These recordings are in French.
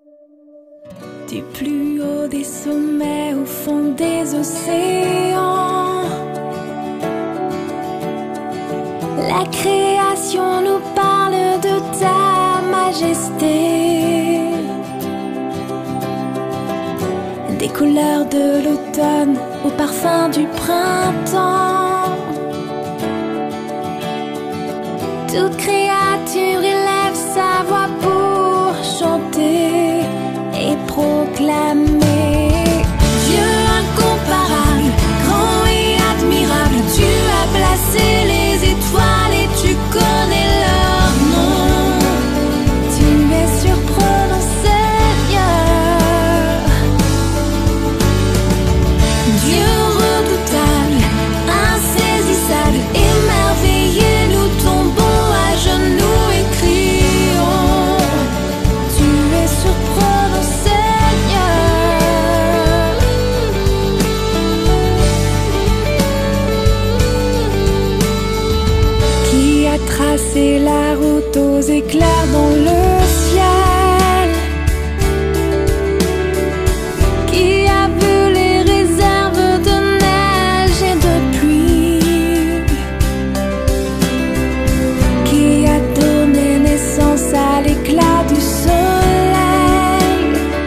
Du plus haut des sommets au fond des océans, la création nous parle de ta majesté. Des couleurs de l'automne au parfum du printemps, toute créature élève sa voix pour chanter et proclamer. Dieu incomparable, grand et admirable, tu as placé les étoiles et tu connais leur nom. Tu es surprenant, Seigneur. Dieu redoutable, insaisissable, émerveillé, nous tombons à genoux et crions. Tu es surprenant, Seigneur. Qui a tracé la route aux éclairs dans le ciel? Qui a vu les réserves de neige et de pluie? Qui a donné naissance à l'éclat du soleil?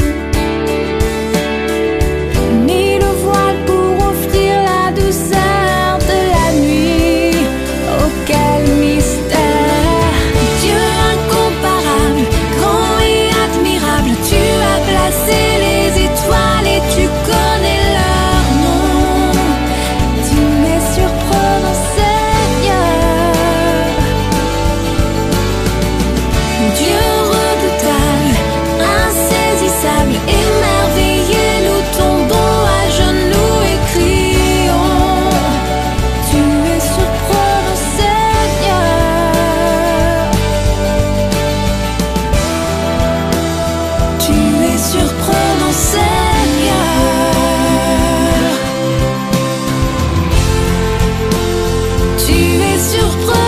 Mis le voile pour offrir la douceur de la nuit. Oh, quel mystère! Dieu incomparable, grand et admirable, tu as placé les étoiles et tu connais leur nom. Tu es surprenant, Seigneur. Dieu redoutable, insaisissable, émerveillé, nous tombons à genoux et crions. Tu es surprenant, Seigneur. Tu es surprenant, Seigneur. Tu es surprenant.